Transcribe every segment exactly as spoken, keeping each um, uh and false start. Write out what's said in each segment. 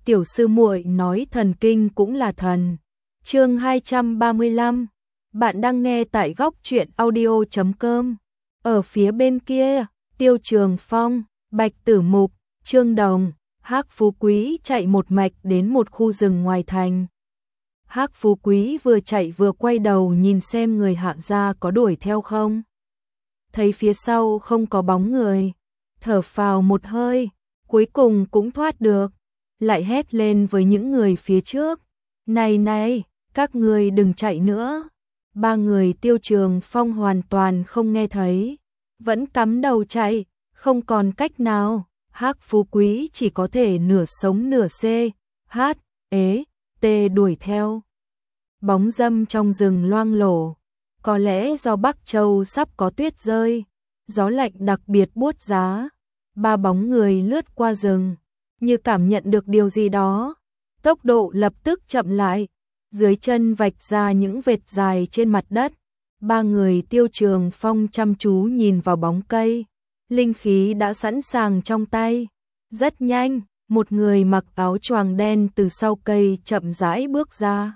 tiểu sư muội nói thần kinh cũng là thần. Chương hai trăm ba mươi lăm. Bạn đang nghe tại góc truyện audio chấm com. Ở phía bên kia, Tiêu Trường Phong, Bạch Tử Mục, Trương Đồng, Hắc Phú Quý chạy một mạch đến một khu rừng ngoài thành. Hắc Phú Quý vừa chạy vừa quay đầu nhìn xem người Hạ gia có đuổi theo không. Thấy phía sau không có bóng người, thở phào một hơi, cuối cùng cũng thoát được, lại hét lên với những người phía trước. Này này, các người đừng chạy nữa. Ba người Tiêu Trường Phong hoàn toàn không nghe thấy, vẫn cắm đầu chạy, không còn cách nào. Hắc Phú Quý chỉ có thể nửa sống nửa xê, hát, ế, tê đuổi theo. Bóng râm trong rừng loang lổ, có lẽ do Bắc Châu sắp có tuyết rơi, gió lạnh đặc biệt buốt giá. Ba bóng người lướt qua rừng, như cảm nhận được điều gì đó, tốc độ lập tức chậm lại, dưới chân vạch ra những vệt dài trên mặt đất. Ba người Tiêu Trường Phong chăm chú nhìn vào bóng cây, linh khí đã sẵn sàng trong tay. Rất nhanh, một người mặc áo choàng đen từ sau cây chậm rãi bước ra.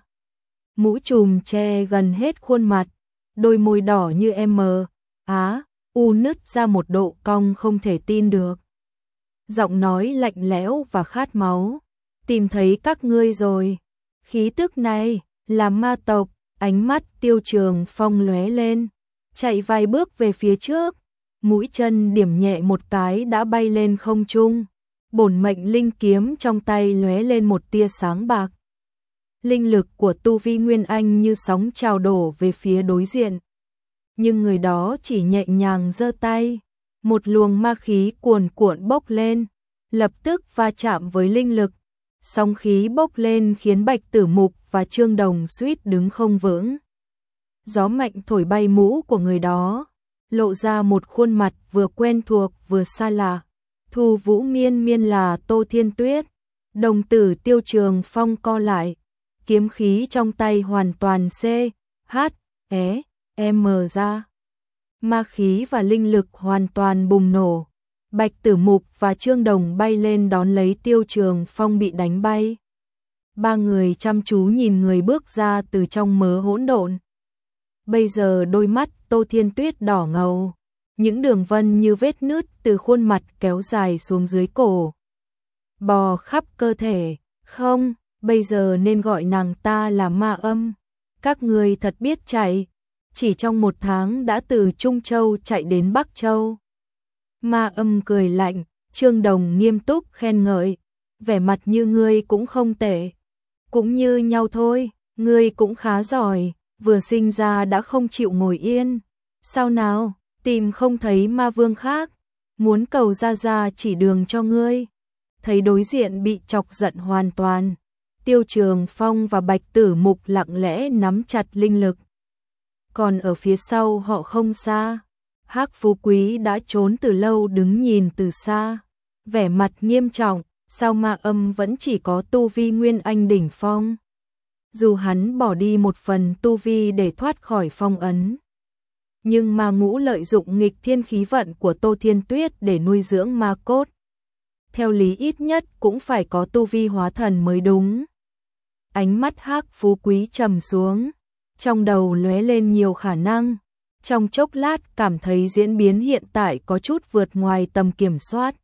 Mũ trùm che gần hết khuôn mặt, đôi môi đỏ như em á, u nứt ra một độ cong không thể tin được. Giọng nói lạnh lẽo và khát máu. Tìm thấy các ngươi rồi. Khí tức này là ma tộc. Ánh mắt Tiêu Trường Phong lóe lên, chạy vài bước về phía trước, mũi chân điểm nhẹ một cái đã bay lên không trung. Bổn mệnh linh kiếm trong tay lóe lên một tia sáng bạc. Linh lực của tu vi Nguyên Anh như sóng trào đổ về phía đối diện. Nhưng người đó chỉ nhẹ nhàng giơ tay, một luồng ma khí cuồn cuộn bốc lên, lập tức va chạm với linh lực. Sóng khí bốc lên khiến Bạch Tử Mục và Trương Đồng suýt đứng không vững. Gió mạnh thổi bay mũ của người đó, lộ ra một khuôn mặt vừa quen thuộc vừa xa lạ. Thu Vũ Miên Miên là Tô Thiên Tuyết. Đồng tử Tiêu Trường Phong co lại, kiếm khí trong tay hoàn toàn C, H, E, M ra. Ma khí và linh lực hoàn toàn bùng nổ. Bạch Tử Mục và Trương Đồng bay lên đón lấy Tiêu Trường Phong bị đánh bay. Ba người chăm chú nhìn người bước ra từ trong mớ hỗn độn. Bây giờ đôi mắt Tô Thiên Tuyết đỏ ngầu, những đường vân như vết nứt từ khuôn mặt kéo dài xuống dưới cổ, bò khắp cơ thể. Không, bây giờ nên gọi nàng ta là Ma Âm. Các người thật biết chạy, chỉ trong một tháng đã từ Trung Châu chạy đến Bắc Châu. Ma Âm cười lạnh. Trương Đồng nghiêm túc khen ngợi, vẻ mặt như ngươi cũng không tệ. Cũng như nhau thôi, ngươi cũng khá giỏi, vừa sinh ra đã không chịu ngồi yên. Sao nào, tìm không thấy ma vương khác, muốn cầu ra ra chỉ đường cho ngươi. Thấy đối diện bị chọc giận hoàn toàn, Tiêu Trường Phong và Bạch Tử Mục lặng lẽ nắm chặt linh lực. Còn ở phía sau họ không xa, Hắc Phú Quý đã trốn từ lâu đứng nhìn từ xa, vẻ mặt nghiêm trọng. Sao Ma Âm vẫn chỉ có tu vi Nguyên Anh đỉnh phong? Dù hắn bỏ đi một phần tu vi để thoát khỏi phong ấn, nhưng ma ngũ lợi dụng nghịch thiên khí vận của Tô Thiên Tuyết để nuôi dưỡng ma cốt. Theo lý ít nhất cũng phải có tu vi hóa thần mới đúng. Ánh mắt Hắc Phú Quý trầm xuống, trong đầu lóe lên nhiều khả năng. Trong chốc lát cảm thấy diễn biến hiện tại có chút vượt ngoài tầm kiểm soát.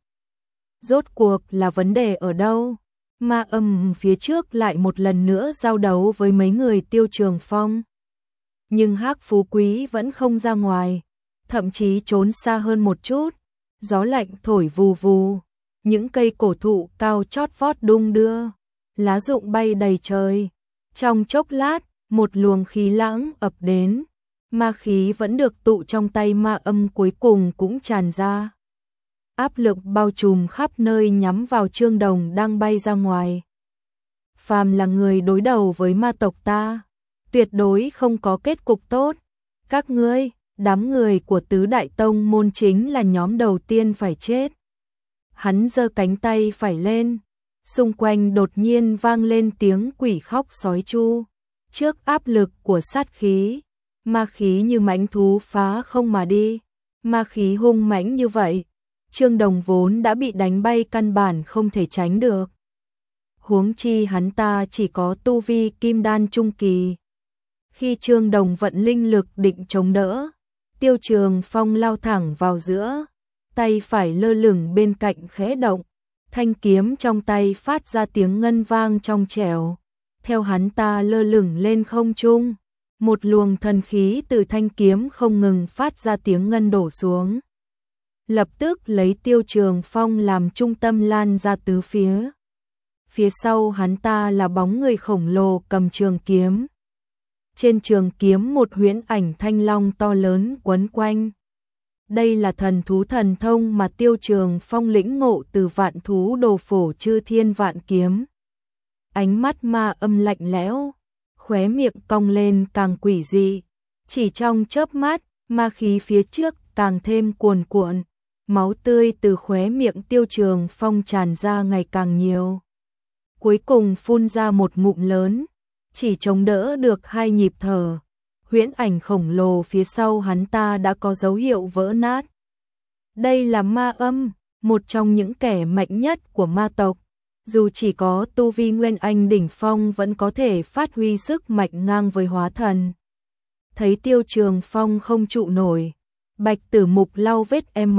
Rốt cuộc là vấn đề ở đâu? Ma Âm phía trước lại một lần nữa giao đấu với mấy người Tiêu Trường Phong. Nhưng Hắc Phú Quý vẫn không ra ngoài, thậm chí trốn xa hơn một chút. Gió lạnh thổi vù vù, những cây cổ thụ cao chót vót đung đưa, lá rụng bay đầy trời. Trong chốc lát, một luồng khí lãng ập đến, ma khí vẫn được tụ trong tay Ma Âm cuối cùng cũng tràn ra. Áp lực bao trùm khắp nơi nhắm vào Trương Đồng đang bay ra ngoài. Phàm là người đối đầu với ma tộc ta, tuyệt đối không có kết cục tốt. Các ngươi, đám người của tứ đại tông môn chính là nhóm đầu tiên phải chết. Hắn giơ cánh tay phải lên, xung quanh đột nhiên vang lên tiếng quỷ khóc sói chu. Trước áp lực của sát khí, ma khí như mãnh thú phá không mà đi. Ma khí hung mãnh như vậy, Trương Đồng vốn đã bị đánh bay căn bản không thể tránh được. huống chi hắn ta chỉ có tu vi kim đan trung kỳ. Khi Trương Đồng vận linh lực định chống đỡ, Tiêu Trường Phong lao thẳng vào giữa, tay phải lơ lửng bên cạnh khẽ động, thanh kiếm trong tay phát ra tiếng ngân vang trong trẻo. Theo hắn ta lơ lửng lên không trung, một luồng thần khí từ thanh kiếm không ngừng phát ra tiếng ngân đổ xuống. Lập tức lấy Tiêu Trường Phong làm trung tâm lan ra tứ phía. Phía sau hắn ta là bóng người khổng lồ cầm trường kiếm. Trên trường kiếm một huyễn ảnh thanh long to lớn quấn quanh. Đây là thần thú thần thông mà Tiêu Trường Phong lĩnh ngộ từ vạn thú đồ phổ chư thiên vạn kiếm. Ánh mắt ma âm lạnh lẽo, khóe miệng cong lên càng quỷ dị. Chỉ trong chớp mắt, ma khí phía trước càng thêm cuồn cuộn, máu tươi từ khóe miệng Tiêu Trường Phong tràn ra ngày càng nhiều. Cuối cùng phun ra một ngụm lớn, chỉ chống đỡ được hai nhịp thở. Huyễn ảnh khổng lồ phía sau hắn ta đã có dấu hiệu vỡ nát. Đây là ma âm, một trong những kẻ mạnh nhất của ma tộc. Dù chỉ có tu vi Nguyên Anh đỉnh phong vẫn có thể phát huy sức mạnh ngang với hóa thần. Thấy Tiêu Trường Phong không trụ nổi, Bạch Tử Mục lau vết M,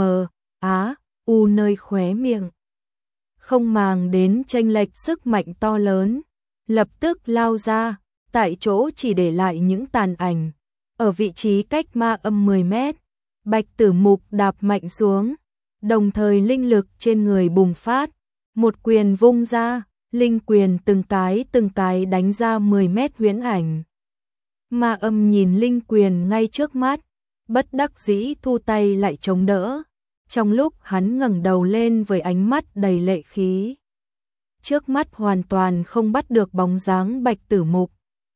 Á, U nơi khóe miệng. Không màng đến chênh lệch sức mạnh to lớn, lập tức lao ra, tại chỗ chỉ để lại những tàn ảnh. Ở vị trí cách ma âm mười mét, Bạch Tử Mục đạp mạnh xuống, đồng thời linh lực trên người bùng phát. Một quyền vung ra, linh quyền từng cái từng cái đánh ra mười mét huyễn ảnh. Ma âm nhìn linh quyền ngay trước mắt, bất đắc dĩ thu tay lại chống đỡ. Trong lúc hắn ngẩng đầu lên với ánh mắt đầy lệ khí, trước mắt hoàn toàn không bắt được bóng dáng Bạch Tử Mục.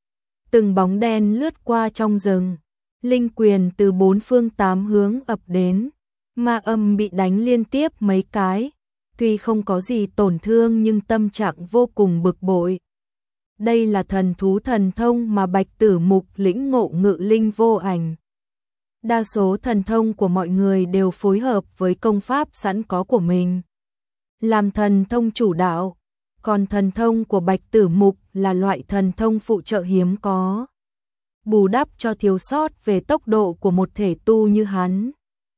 Từng bóng đen lướt qua trong rừng, linh quyền từ bốn phương tám hướng ập đến. Ma âm bị đánh liên tiếp mấy cái, tuy không có gì tổn thương nhưng tâm trạng vô cùng bực bội. Đây là thần thú thần thông mà Bạch Tử Mục lĩnh ngộ ngự linh vô ảnh. Đa số thần thông của mọi người đều phối hợp với công pháp sẵn có của mình, làm thần thông chủ đạo, còn thần thông của Bạch Tử Mục là loại thần thông phụ trợ hiếm có, bù đắp cho thiếu sót về tốc độ của một thể tu như hắn.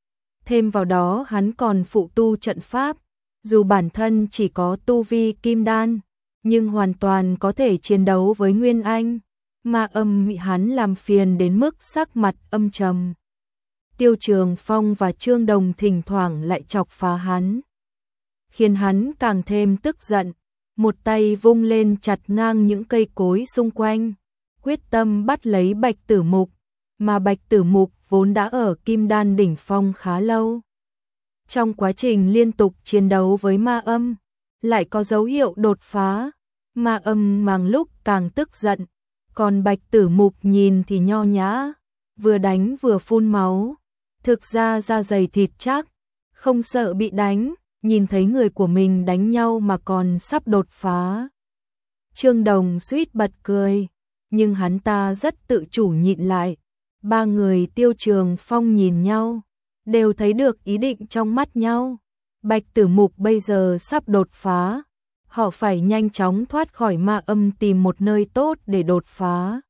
Thêm vào đó hắn còn phụ tu trận pháp, dù bản thân chỉ có tu vi kim đan, nhưng hoàn toàn có thể chiến đấu với Nguyên Anh. Ma âm bị hắn làm phiền đến mức sắc mặt âm trầm. Tiêu Trường Phong và Trương Đồng thỉnh thoảng lại chọc phá hắn, khiến hắn càng thêm tức giận, một tay vung lên chặt ngang những cây cối xung quanh, quyết tâm bắt lấy Bạch Tử Mục, mà Bạch Tử Mục vốn đã ở kim đan đỉnh phong khá lâu. Trong quá trình liên tục chiến đấu với ma âm, lại có dấu hiệu đột phá, ma âm càng lúc càng tức giận, còn Bạch Tử Mục nhìn thì nho nhã, vừa đánh vừa phun máu, thực ra da dày thịt chắc, không sợ bị đánh, nhìn thấy người của mình đánh nhau mà còn sắp đột phá. Trương Đồng suýt bật cười, nhưng hắn ta rất tự chủ nhịn lại. Ba người Tiêu Trường Phong nhìn nhau, đều thấy được ý định trong mắt nhau. Bạch Tử Mục bây giờ sắp đột phá, họ phải nhanh chóng thoát khỏi ma âm tìm một nơi tốt để đột phá.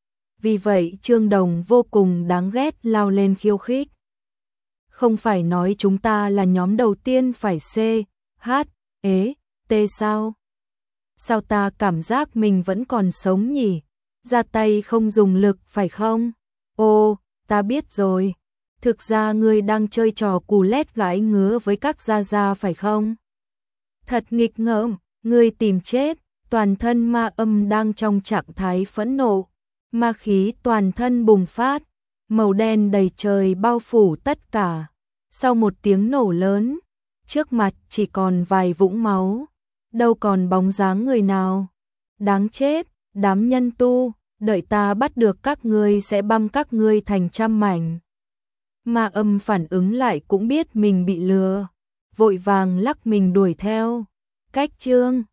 Vì vậy Trương Đồng vô cùng đáng ghét lao lên khiêu khích. Không phải nói chúng ta là nhóm đầu tiên phải C, H, E, T sao? Sao ta cảm giác mình vẫn còn sống nhỉ? Ra tay không dùng lực phải không? Ô, ta biết rồi. Thực ra ngươi đang chơi trò cù lét gãi ngứa với các gia gia phải không? Thật nghịch ngợm, ngươi tìm chết. Toàn thân ma âm đang trong trạng thái phẫn nộ, ma khí toàn thân bùng phát, màu đen đầy trời bao phủ tất cả. Sau một tiếng nổ lớn, trước mặt chỉ còn vài vũng máu, đâu còn bóng dáng người nào. Đáng chết, đám nhân tu, đợi ta bắt được các ngươi sẽ băm các ngươi thành trăm mảnh. Ma âm phản ứng lại cũng biết mình bị lừa, vội vàng lắc mình đuổi theo. Cách Trương